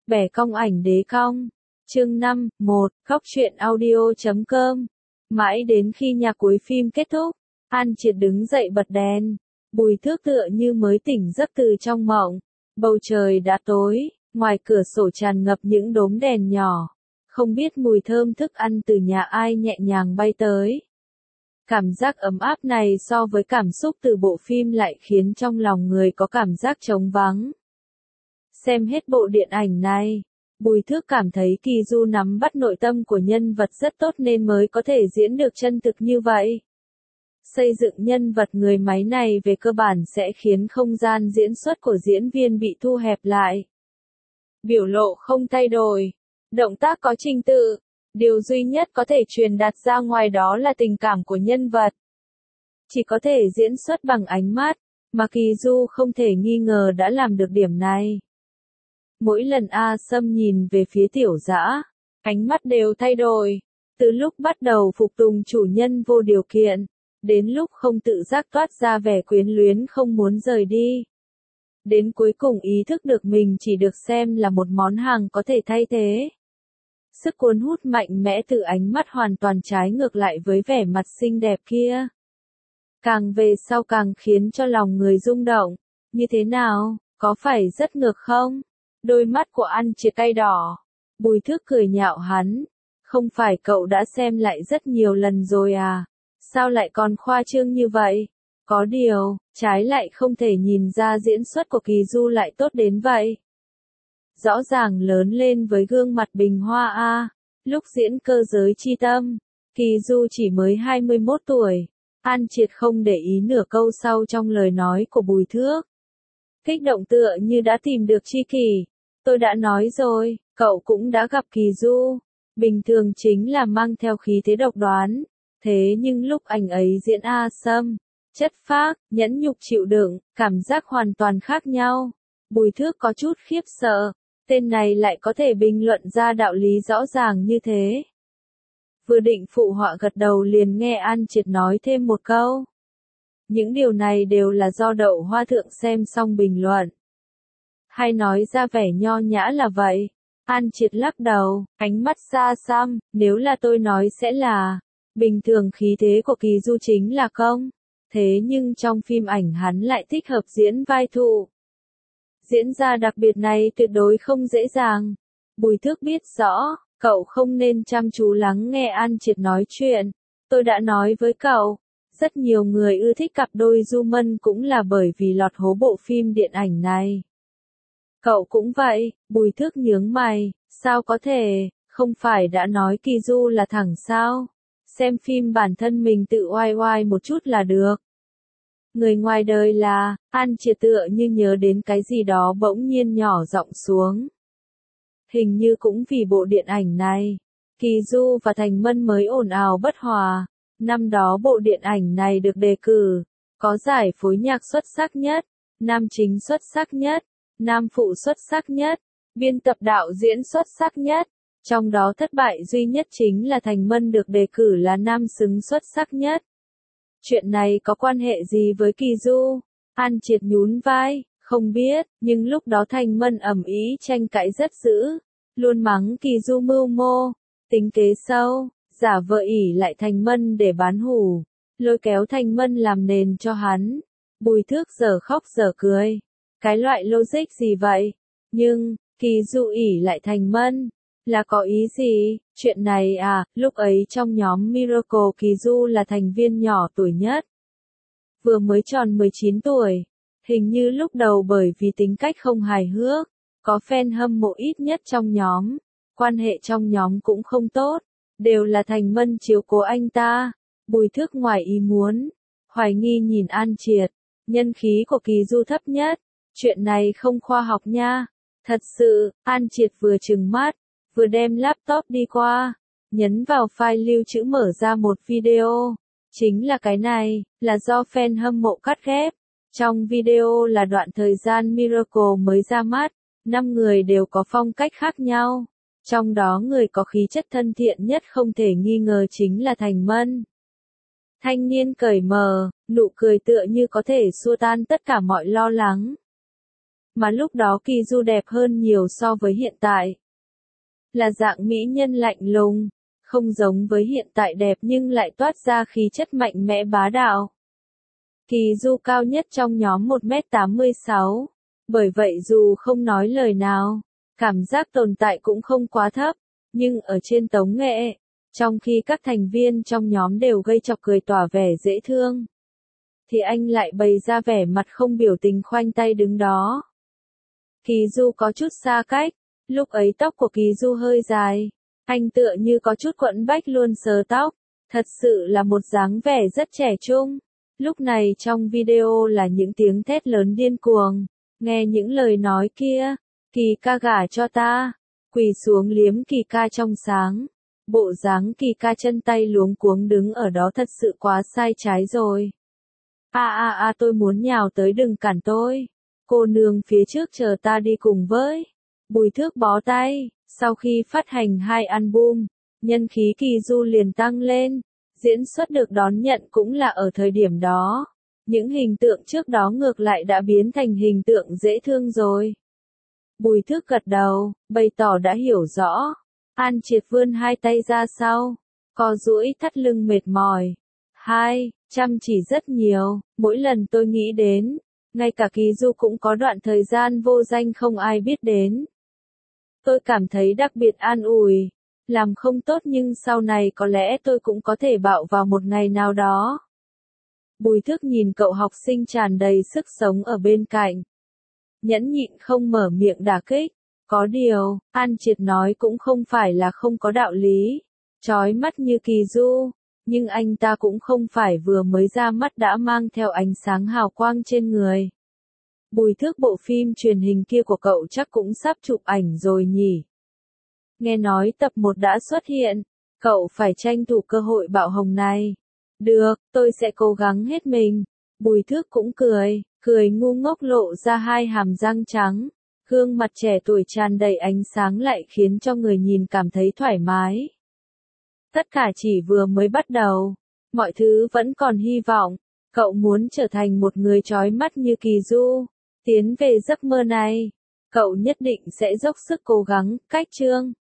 Bẻ cong ảnh đế cong. Chương 5, 1, Góc truyện audio.com. Mãi đến khi nhạc cuối phim kết thúc, An Triệt đứng dậy bật đèn. Bùi Thước tựa như mới tỉnh giấc từ trong mộng. Bầu trời đã tối, ngoài cửa sổ tràn ngập những đốm đèn nhỏ. Không biết mùi thơm thức ăn từ nhà ai nhẹ nhàng bay tới. Cảm giác ấm áp này so với cảm xúc từ bộ phim lại khiến trong lòng người có cảm giác trống vắng. Xem hết bộ điện ảnh này, Bùi Thước cảm thấy Kỳ Du nắm bắt nội tâm của nhân vật rất tốt nên mới có thể diễn được chân thực như vậy. Xây dựng nhân vật người máy này về cơ bản sẽ khiến không gian diễn xuất của diễn viên bị thu hẹp lại. Biểu lộ không thay đổi, động tác có trình tự, điều duy nhất có thể truyền đạt ra ngoài đó là tình cảm của nhân vật. Chỉ có thể diễn xuất bằng ánh mắt, mà Kỳ Du không thể nghi ngờ đã làm được điểm này. Mỗi lần A Sâm nhìn về phía Tiểu Dã, ánh mắt đều thay đổi, từ lúc bắt đầu phục tùng chủ nhân vô điều kiện, đến lúc không tự giác toát ra vẻ quyến luyến không muốn rời đi. Đến cuối cùng ý thức được mình chỉ được xem là một món hàng có thể thay thế. Sức cuốn hút mạnh mẽ từ ánh mắt hoàn toàn trái ngược lại với vẻ mặt xinh đẹp kia. Càng về sau càng khiến cho lòng người rung động. Như thế nào, có phải rất ngược không? Đôi mắt của An Triệt cay đỏ. Bùi Thước cười nhạo hắn. Không phải cậu đã xem lại rất nhiều lần rồi à? Sao lại còn khoa trương như vậy? Có điều, trái lại không thể nhìn ra diễn xuất của Kỳ Du lại tốt đến vậy. Rõ ràng lớn lên với gương mặt bình hoa a, lúc diễn Cơ Giới Chi Tâm, Kỳ Du chỉ mới 21 tuổi. An Triệt không để ý nửa câu sau trong lời nói của Bùi Thước. Kích động tựa như đã tìm được tri kỷ. Tôi đã nói rồi, cậu cũng đã gặp Kỳ Du. Bình thường chính là mang theo khí thế độc đoán. Thế nhưng lúc anh ấy diễn A Sâm, chất phác, nhẫn nhục chịu đựng, cảm giác hoàn toàn khác nhau. Bùi Thước có chút khiếp sợ. Tên này lại có thể bình luận ra đạo lý rõ ràng như thế. Vừa định phụ họa gật đầu liền nghe An Triệt nói thêm một câu. Những điều này đều là do Đậu Hoa Thượng xem xong bình luận. Hay nói ra vẻ nho nhã là vậy. An Triệt lắc đầu, ánh mắt xa xăm, nếu là tôi nói sẽ là, bình thường khí thế của Kỳ Du chính là công. Thế nhưng trong phim ảnh hắn lại thích hợp diễn vai phụ. Diễn ra đặc biệt này tuyệt đối không dễ dàng. Bùi Thước biết rõ, cậu không nên chăm chú lắng nghe An Triệt nói chuyện. Tôi đã nói với cậu, rất nhiều người ưa thích cặp đôi Du Mân cũng là bởi vì lọt hố bộ phim điện ảnh này. Cậu cũng vậy, Bùi Thước nhướng mày, sao có thể, không phải đã nói Kỳ Du là thẳng sao? Xem phim bản thân mình tự oai oai một chút là được. Người ngoài đời là, An Triệt tựa như nhớ đến cái gì đó bỗng nhiên nhỏ giọng xuống. Hình như cũng vì bộ điện ảnh này, Kỳ Du và Thành Mân mới ồn ào bất hòa. Năm đó bộ điện ảnh này được đề cử, có giải phối nhạc xuất sắc nhất, nam chính xuất sắc nhất, nam phụ xuất sắc nhất, biên tập đạo diễn xuất sắc nhất. Trong đó thất bại duy nhất chính là Thành Mân được đề cử là nam xứng xuất sắc nhất. Chuyện này có quan hệ gì với Kỳ Du? An Triệt nhún vai, không biết, nhưng lúc đó Thành Mân ầm ĩ tranh cãi rất dữ, luôn mắng Kỳ Du mưu mô, tính kế sâu, giả vờ ỷ lại Thành Mân để bán hủ, lôi kéo Thành Mân làm nền cho hắn. Bùi Thước giờ khóc giờ cười. Cái loại logic gì vậy? Nhưng, Kỳ Du ỷ lại Thành Mân, là có ý gì? Chuyện này à, lúc ấy trong nhóm Miracle Kỳ Du là thành viên nhỏ tuổi nhất. Vừa mới tròn 19 tuổi. Hình như lúc đầu bởi vì tính cách không hài hước, có fan hâm mộ ít nhất trong nhóm. Quan hệ trong nhóm cũng không tốt. Đều là Thành Mân chiếu cố anh ta. Bùi Thước ngoài ý muốn. Hoài nghi nhìn An Triệt. Nhân khí của Kỳ Du thấp nhất. Chuyện này không khoa học nha. Thật sự, An Triệt vừa trừng mắt, vừa đem laptop đi qua, nhấn vào file lưu trữ mở ra một video. Chính là cái này, là do fan hâm mộ cắt ghép. Trong video là đoạn thời gian Miracle mới ra mắt, 5 người đều có phong cách khác nhau. Trong đó người có khí chất thân thiện nhất không thể nghi ngờ chính là Thành Mân. Thanh niên cởi mở, nụ cười tựa như có thể xua tan tất cả mọi lo lắng. Mà lúc đó Kỳ Du đẹp hơn nhiều so với hiện tại. Là dạng mỹ nhân lạnh lùng, không giống với hiện tại đẹp nhưng lại toát ra khí chất mạnh mẽ bá đạo. Kỳ Du cao nhất trong nhóm 1m86, bởi vậy dù không nói lời nào, cảm giác tồn tại cũng không quá thấp, nhưng ở trên tống nghệ, trong khi các thành viên trong nhóm đều gây chọc cười tỏ vẻ dễ thương, thì anh lại bày ra vẻ mặt không biểu tình khoanh tay đứng đó. Kỳ Du có chút xa cách, lúc ấy tóc của Kỳ Du hơi dài, anh tựa như có chút quẫn bách luôn sờ tóc, thật sự là một dáng vẻ rất trẻ trung. Lúc này trong video là những tiếng thét lớn điên cuồng, nghe những lời nói kia, Kỳ ca gả cho ta, quỳ xuống liếm Kỳ ca trong sáng. Bộ dáng Kỳ ca chân tay luống cuống đứng ở đó thật sự quá sai trái rồi. Tôi muốn nhào tới đừng cản tôi. Cô nương phía trước chờ ta đi cùng với. Bùi Thước bó tay, sau khi phát hành 2 album, nhân khí Kỳ Du liền tăng lên. Diễn xuất được đón nhận cũng là ở thời điểm đó. Những hình tượng trước đó ngược lại đã biến thành hình tượng dễ thương rồi. Bùi Thước gật đầu, bày tỏ đã hiểu rõ. An Triệt vươn 2 tay ra sau, co duỗi thắt lưng mệt mỏi. Chăm chỉ rất nhiều, mỗi lần tôi nghĩ đến, ngay cả Kỳ Du cũng có đoạn thời gian vô danh không ai biết đến. Tôi cảm thấy đặc biệt an ủi. Làm không tốt nhưng sau này có lẽ tôi cũng có thể bạo vào một ngày nào đó. Bùi Thước nhìn cậu học sinh tràn đầy sức sống ở bên cạnh. Nhẫn nhịn không mở miệng đả kích. Có điều, An Triệt nói cũng không phải là không có đạo lý. Chói mắt như Kỳ Du, nhưng anh ta cũng không phải vừa mới ra mắt đã mang theo ánh sáng hào quang trên người. Bùi Thước bộ phim truyền hình kia của cậu chắc cũng sắp chụp ảnh rồi nhỉ. Nghe nói tập 1 đã xuất hiện, cậu phải tranh thủ cơ hội bạo hồng này. Được, tôi sẽ cố gắng hết mình. Bùi Thước cũng cười ngu ngốc lộ ra 2 hàm răng trắng. Gương mặt trẻ tuổi tràn đầy ánh sáng lại khiến cho người nhìn cảm thấy thoải mái. Tất cả chỉ vừa mới bắt đầu. Mọi thứ vẫn còn hy vọng. Cậu muốn trở thành một người chói mắt như Kỳ Du. Tiến về giấc mơ này. Cậu nhất định sẽ dốc sức cố gắng, cách chương.